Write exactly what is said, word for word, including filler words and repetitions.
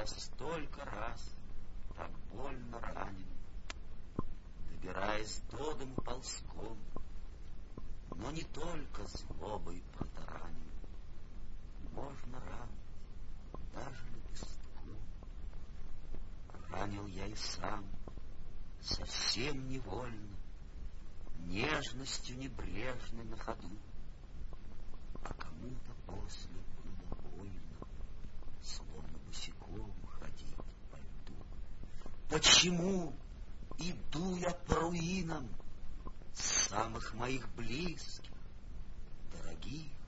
я столько раз так больно ранен, добираясь до дому ползком, но не только злобой протаранен. Можно ранить даже лепестком. Ранил я и сам, совсем невольно, нежностью небрежной на ходу, а кому-то после было больно, словно босиком ходить по льду. Почему иду я по руинам самых моих близких, дорогих